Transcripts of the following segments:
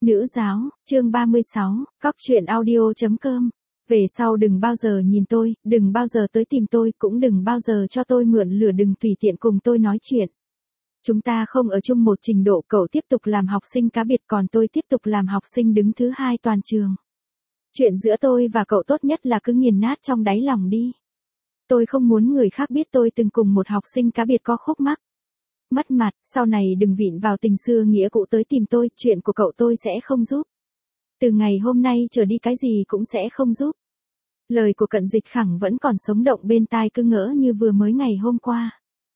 Nữ giáo, chương 36, Cóc truyện audio.com. Về sau đừng bao giờ nhìn tôi, đừng bao giờ tới tìm tôi, cũng đừng bao giờ cho tôi mượn lửa, đừng tùy tiện cùng tôi nói chuyện. Chúng ta không ở chung một trình độ, cậu tiếp tục làm học sinh cá biệt còn tôi tiếp tục làm học sinh đứng thứ hai toàn trường. Chuyện giữa tôi và cậu tốt nhất là cứ nghiền nát trong đáy lòng đi. Tôi không muốn người khác biết tôi từng cùng một học sinh cá biệt có khúc mắc. Mất mặt, sau này đừng vịn vào tình xưa nghĩa cũ tới tìm tôi, chuyện của cậu tôi sẽ không giúp. Từ ngày hôm nay trở đi cái gì cũng sẽ không giúp. Lời của Cận Dịch Khẳng vẫn còn sống động bên tai cứ ngỡ như vừa mới ngày hôm qua.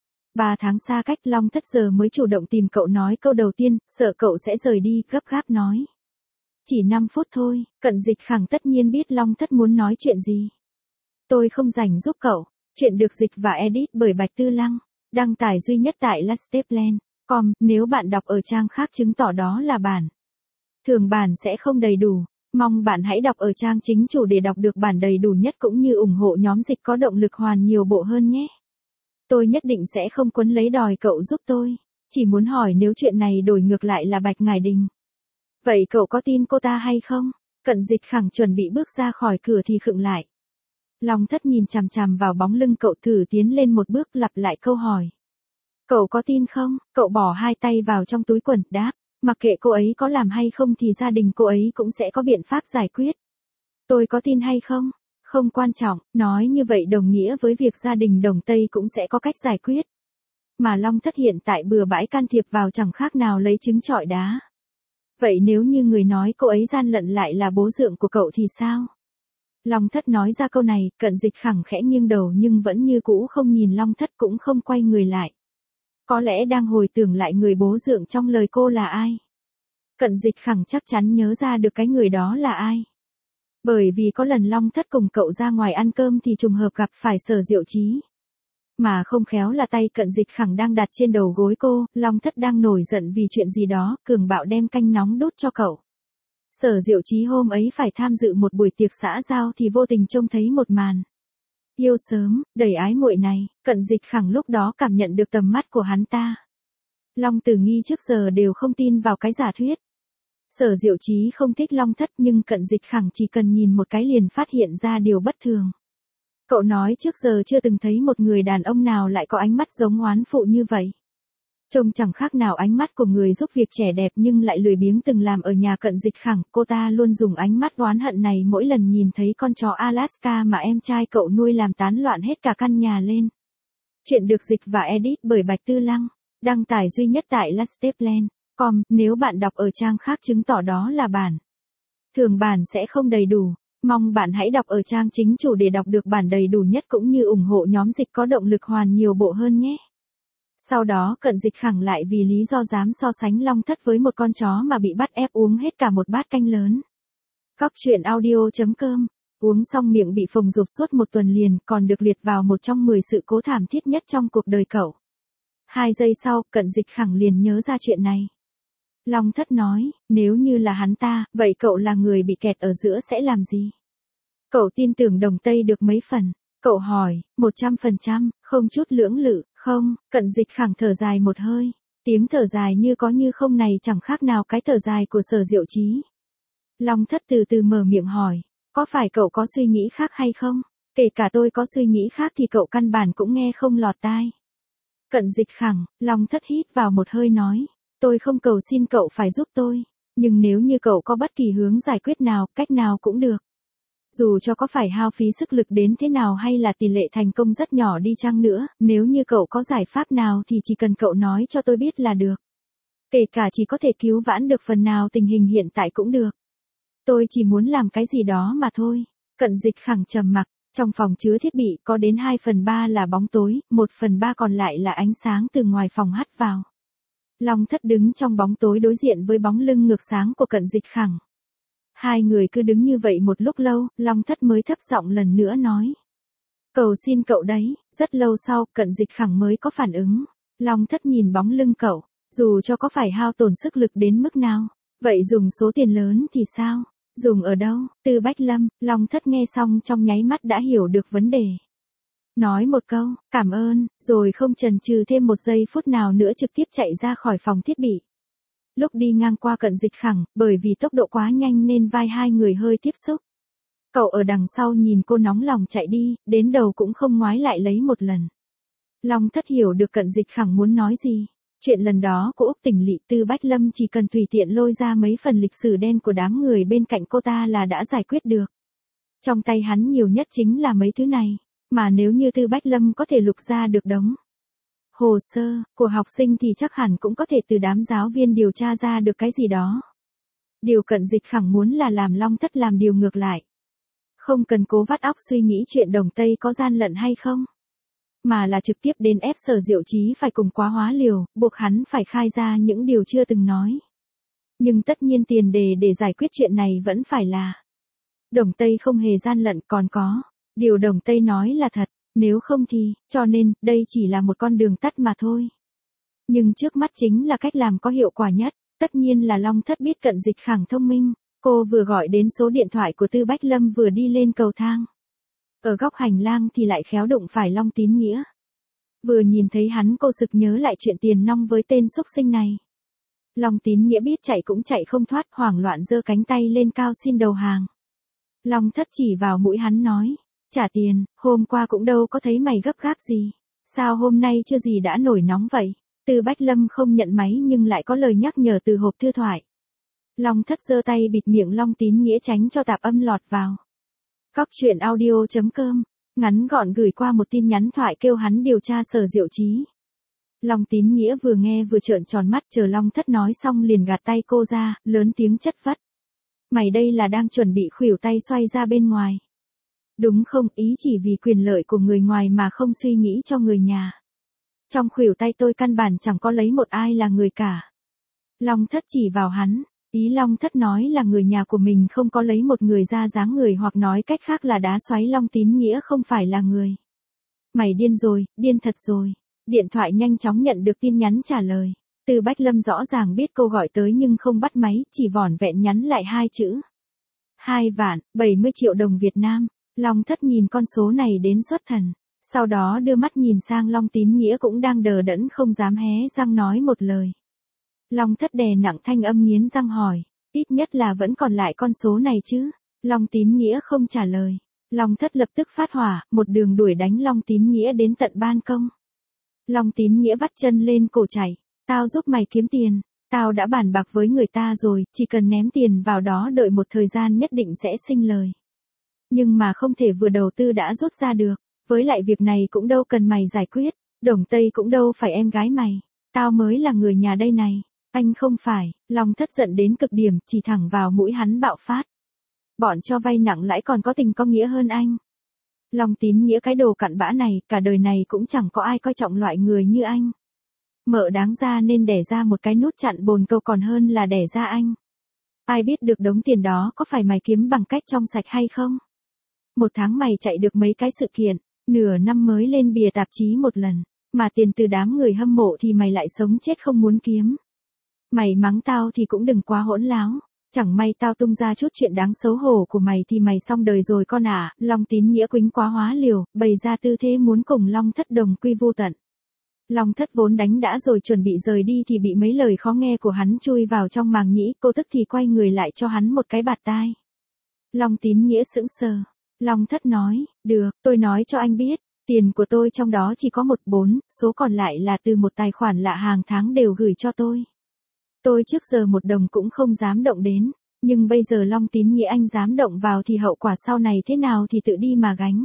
3 tháng xa cách, Long Thất giờ mới chủ động tìm cậu nói câu đầu tiên, sợ cậu sẽ rời đi, gấp gáp nói. Chỉ 5 phút thôi, Cận Dịch Khẳng tất nhiên biết Long Thất muốn nói chuyện gì. Tôi không rảnh giúp cậu. Chuyện được dịch và edit bởi Bạch Tư Lăng. Đăng tải duy nhất tại lasteplan.com, nếu bạn đọc ở trang khác chứng tỏ đó là bản. Thường bản sẽ không đầy đủ. Mong bạn hãy đọc ở trang chính chủ để đọc được bản đầy đủ nhất cũng như ủng hộ nhóm dịch có động lực hoàn nhiều bộ hơn nhé. Tôi nhất định sẽ không quấn lấy đòi cậu giúp tôi. Chỉ muốn hỏi nếu chuyện này đổi ngược lại là Bạch Ngải Đình. Vậy cậu có tin cô ta hay không? Cận Dịch Khẳng chuẩn bị bước ra khỏi cửa thì khựng lại. Long Thất nhìn chằm chằm vào bóng lưng cậu, thử tiến lên một bước lặp lại câu hỏi. Cậu có tin không? Cậu bỏ hai tay vào trong túi quần, đáp. Mặc kệ cô ấy có làm hay không thì gia đình cô ấy cũng sẽ có biện pháp giải quyết. Tôi có tin hay không? Không quan trọng, nói như vậy đồng nghĩa với việc gia đình Đồng Tây cũng sẽ có cách giải quyết. Mà Long Thất hiện tại bừa bãi can thiệp vào chẳng khác nào lấy trứng trọi đá. Vậy nếu như người nói cô ấy gian lận lại là bố dượng của cậu thì sao? Long Thất nói ra câu này, Cận Dịch Khẳng khẽ nghiêng đầu nhưng vẫn như cũ không nhìn Long Thất, cũng không quay người lại. Có lẽ đang hồi tưởng lại người bố dượng trong lời cô là ai. Cận Dịch Khẳng chắc chắn nhớ ra được cái người đó là ai. Bởi vì có lần Long Thất cùng cậu ra ngoài ăn cơm thì trùng hợp gặp phải Sở Diệu Chí. Mà không khéo là tay Cận Dịch Khẳng đang đặt trên đầu gối cô, Long Thất đang nổi giận vì chuyện gì đó, cường bạo đem canh nóng đút cho cậu. Sở Diệu Chí hôm ấy phải tham dự một buổi tiệc xã giao thì vô tình trông thấy một màn yêu sớm, đầy ái muội này, Cận Dịch Khẳng lúc đó cảm nhận được tầm mắt của hắn ta. Long Tử Nghi trước giờ đều không tin vào cái giả thuyết. Sở Diệu Chí không thích Long Thất nhưng Cận Dịch Khẳng chỉ cần nhìn một cái liền phát hiện ra điều bất thường. Cậu nói trước giờ chưa từng thấy một người đàn ông nào lại có ánh mắt giống oán phụ như vậy. Trông chẳng khác nào ánh mắt của người giúp việc trẻ đẹp nhưng lại lười biếng từng làm ở nhà Cận Dịch Khẳng. Cô ta luôn dùng ánh mắt oán hận này mỗi lần nhìn thấy con chó Alaska mà em trai cậu nuôi làm tán loạn hết cả căn nhà lên. Chuyện được dịch và edit bởi Bạch Tư Lăng. Đăng tải duy nhất tại lasteplan.com, nếu bạn đọc ở trang khác chứng tỏ đó là bản. Thường bản sẽ không đầy đủ. Mong bạn hãy đọc ở trang chính chủ để đọc được bản đầy đủ nhất cũng như ủng hộ nhóm dịch có động lực hoàn nhiều bộ hơn nhé. Sau đó Cận Dịch Khẳng lại vì lý do dám so sánh Long Thất với một con chó mà bị bắt ép uống hết cả một bát canh lớn. Cóc truyện audio.com. Uống xong miệng bị phồng rộp suốt một tuần liền, còn được liệt vào một trong 10 sự cố thảm thiết nhất trong cuộc đời cậu. 2 giây sau, Cận Dịch Khẳng liền nhớ ra chuyện này. Long Thất nói, nếu như là hắn ta, vậy cậu là người bị kẹt ở giữa sẽ làm gì? Cậu tin tưởng Đồng Tây được mấy phần? Cậu hỏi, 100%, không chút lưỡng lự, không? Cận Dịch Khẳng thở dài một hơi. Tiếng thở dài như có như không này chẳng khác nào cái thở dài của Sở Diệu Chí. Long Thất từ từ mở miệng hỏi, có phải cậu có suy nghĩ khác hay không? Kể cả tôi có suy nghĩ khác thì cậu căn bản cũng nghe không lọt tai. Cận Dịch Khẳng, Long Thất hít vào một hơi nói, tôi không cầu xin cậu phải giúp tôi, nhưng nếu như cậu có bất kỳ hướng giải quyết nào, cách nào cũng được. Dù cho có phải hao phí sức lực đến thế nào hay là tỷ lệ thành công rất nhỏ đi chăng nữa, nếu như cậu có giải pháp nào thì chỉ cần cậu nói cho tôi biết là được. Kể cả chỉ có thể cứu vãn được phần nào tình hình hiện tại cũng được. Tôi chỉ muốn làm cái gì đó mà thôi. Cận Dịch Khẳng trầm mặc, trong phòng chứa thiết bị có đến 2/3 là bóng tối, 1/3 còn lại là ánh sáng từ ngoài phòng hắt vào. Long Thất đứng trong bóng tối đối diện với bóng lưng ngược sáng của Cận Dịch Khẳng. Hai người cứ đứng như vậy một lúc lâu, Long Thất mới thấp giọng lần nữa nói. Cầu xin cậu đấy. Rất lâu sau, Cận Dịch Khẳng mới có phản ứng. Long Thất nhìn bóng lưng cậu, dù cho có phải hao tổn sức lực đến mức nào, vậy dùng số tiền lớn thì sao? Dùng ở đâu? Từ Bách Lâm. Long Thất nghe xong trong nháy mắt đã hiểu được vấn đề. Nói một câu, cảm ơn, rồi không chần chừ thêm một giây phút nào nữa trực tiếp chạy ra khỏi phòng thiết bị. Lúc đi ngang qua Cận Dịch Khẳng, bởi vì tốc độ quá nhanh nên vai hai người hơi tiếp xúc. Cậu ở đằng sau nhìn cô nóng lòng chạy đi, đến đầu cũng không ngoái lại lấy một lần. Long Thất hiểu được Cận Dịch Khẳng muốn nói gì. Chuyện lần đó của Úc Tỉnh Lỵ, Tư Bách Lâm chỉ cần tùy tiện lôi ra mấy phần lịch sử đen của đám người bên cạnh cô ta là đã giải quyết được. Trong tay hắn nhiều nhất chính là mấy thứ này, mà nếu như Tư Bách Lâm có thể lục ra được đống hồ sơ của học sinh thì chắc hẳn cũng có thể từ đám giáo viên điều tra ra được cái gì đó. Điều Cận Dịch Khẳng muốn là làm Long Thất làm điều ngược lại. Không cần cố vắt óc suy nghĩ chuyện Đồng Tây có gian lận hay không, mà là trực tiếp đến ép Sở Diệu Chí phải cùng quá hóa liều, buộc hắn phải khai ra những điều chưa từng nói. Nhưng tất nhiên tiền đề để giải quyết chuyện này vẫn phải là Đồng Tây không hề gian lận, còn có điều Đồng Tây nói là thật, nếu không thì, cho nên, đây chỉ là một con đường tắt mà thôi. Nhưng trước mắt chính là cách làm có hiệu quả nhất, tất nhiên là Long Thất biết Cận Dịch Khẳng thông minh, cô vừa gọi đến số điện thoại của Tư Bách Lâm vừa đi lên cầu thang. Ở góc hành lang thì lại khéo đụng phải Long Tín Nghĩa. Vừa nhìn thấy hắn cô sực nhớ lại chuyện tiền nong với tên xúc sinh này. Long Tín Nghĩa biết chạy cũng chạy không thoát, hoảng loạn giơ cánh tay lên cao xin đầu hàng. Long Thất chỉ vào mũi hắn nói, trả tiền, hôm qua cũng đâu có thấy mày gấp gáp gì. Sao hôm nay chưa gì đã nổi nóng vậy? Tư Bách Lâm không nhận máy nhưng lại có lời nhắc nhở từ hộp thư thoại. Long Thất giơ tay bịt miệng Long Tín Nghĩa tránh cho tạp âm lọt vào. Cóc truyện audio.com, ngắn gọn gửi qua một tin nhắn thoại kêu hắn điều tra Sở Diệu Chí. Long Tín Nghĩa vừa nghe vừa trợn tròn mắt, chờ Long Thất nói xong liền gạt tay cô ra, lớn tiếng chất vấn. Mày đây là đang chuẩn bị khuỷu tay xoay ra bên ngoài. Đúng không, ý chỉ vì quyền lợi của người ngoài mà không suy nghĩ cho người nhà. Trong khuỷu tay tôi căn bản chẳng có lấy một ai là người cả. Long Thất chỉ vào hắn, ý Long Thất nói là người nhà của mình không có lấy một người ra dáng người, hoặc nói cách khác là đá xoáy Long Tín Nghĩa không phải là người. Mày điên rồi, điên thật rồi. Điện thoại nhanh chóng nhận được tin nhắn trả lời. Từ Bách Lâm rõ ràng biết cô gọi tới nhưng không bắt máy, chỉ vỏn vẹn nhắn lại hai chữ. 2.070.000 đồng Việt Nam. Long Thất nhìn con số này đến xuất thần. Sau đó đưa mắt nhìn sang Long Tín Nghĩa cũng đang đờ đẫn không dám hé răng nói một lời. Long Thất đè nặng thanh âm nghiến răng hỏi, ít nhất là vẫn còn lại con số này chứ? Long Tín Nghĩa không trả lời. Long Thất lập tức phát hỏa, một đường đuổi đánh Long Tín Nghĩa đến tận ban công. Long Tín Nghĩa vắt chân lên cổ chạy, tao giúp mày kiếm tiền, tao đã bàn bạc với người ta rồi, chỉ cần ném tiền vào đó đợi một thời gian nhất định sẽ sinh lời. Nhưng mà không thể vừa đầu tư đã rút ra được, với lại việc này cũng đâu cần mày giải quyết, Đồng Tây cũng đâu phải em gái mày, tao mới là người nhà đây này. Anh không phải. Long Thất giận đến cực điểm, chỉ thẳng vào mũi hắn bạo phát. Bọn cho vay nặng lãi còn có tình có nghĩa hơn anh. Long Tín Nghĩa cái đồ cặn bã này, cả đời này cũng chẳng có ai coi trọng loại người như anh. Mợ đáng ra nên đẻ ra một cái nút chặn bồn cầu còn hơn là đẻ ra anh. Ai biết được đống tiền đó có phải mày kiếm bằng cách trong sạch hay không? Một tháng mày chạy được mấy cái sự kiện, nửa năm mới lên bìa tạp chí một lần, mà tiền từ đám người hâm mộ thì mày lại sống chết không muốn kiếm. Mày mắng tao thì cũng đừng quá hỗn láo, chẳng may tao tung ra chút chuyện đáng xấu hổ của mày thì mày xong đời rồi con à. Long Tín Nghĩa quĩnh quá hóa liều, bày ra tư thế muốn cùng Long Thất đồng quy vô tận. Long Thất vốn đánh đã rồi chuẩn bị rời đi thì bị mấy lời khó nghe của hắn chui vào trong màng nhĩ, cô tức thì quay người lại cho hắn một cái bạt tai. Long Tín Nghĩa sững sờ. Long Thất nói, được, tôi nói cho anh biết, tiền của tôi trong đó chỉ có 14, số còn lại là từ một tài khoản lạ hàng tháng đều gửi cho tôi. Tôi trước giờ một đồng cũng không dám động đến, nhưng bây giờ Long Tín Nghĩa anh dám động vào thì hậu quả sau này thế nào thì tự đi mà gánh.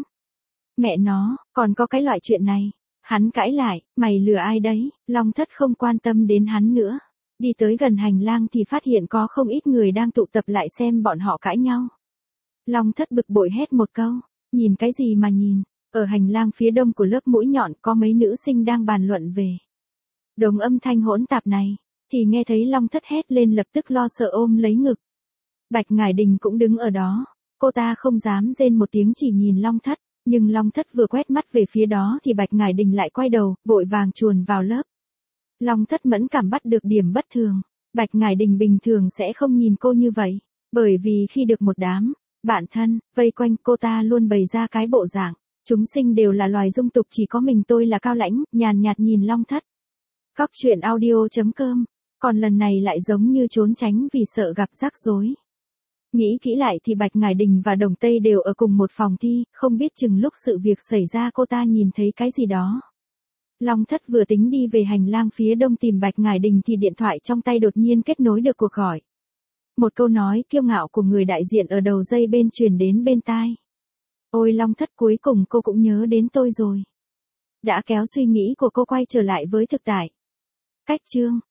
Mẹ nó, còn có cái loại chuyện này. Hắn cãi lại, mày lừa ai đấy? Long Thất không quan tâm đến hắn nữa. Đi tới gần hành lang thì phát hiện có không ít người đang tụ tập lại xem bọn họ cãi nhau. Long Thất bực bội hét một câu, nhìn cái gì mà nhìn? Ở hành lang phía đông của lớp mũi nhọn có mấy nữ sinh đang bàn luận về đống âm thanh hỗn tạp này, thì nghe thấy Long Thất hét lên lập tức lo sợ ôm lấy ngực. Bạch Ngải Đình cũng đứng ở đó, cô ta không dám rên một tiếng chỉ nhìn Long Thất, nhưng Long Thất vừa quét mắt về phía đó thì Bạch Ngải Đình lại quay đầu, vội vàng chuồn vào lớp. Long Thất mẫn cảm bắt được điểm bất thường, Bạch Ngải Đình bình thường sẽ không nhìn cô như vậy, bởi vì khi được một đám bạn thân vây quanh cô ta luôn bày ra cái bộ dạng, chúng sinh đều là loài dung tục chỉ có mình tôi là cao lãnh, nhàn nhạt nhìn Long Thất. Cóc truyện audio.com Còn lần này lại giống như trốn tránh vì sợ gặp rắc rối. Nghĩ kỹ lại thì Bạch Ngải Đình và Đồng Tây đều ở cùng một phòng thi, không biết chừng lúc sự việc xảy ra cô ta nhìn thấy cái gì đó. Long Thất vừa tính đi về hành lang phía đông tìm Bạch Ngải Đình thì điện thoại trong tay đột nhiên kết nối được cuộc gọi. Một câu nói kiêu ngạo của người đại diện ở đầu dây bên truyền đến bên tai. Ôi Long Thất, cuối cùng cô cũng nhớ đến tôi rồi. Đã kéo suy nghĩ của cô quay trở lại với thực tại. Cách chương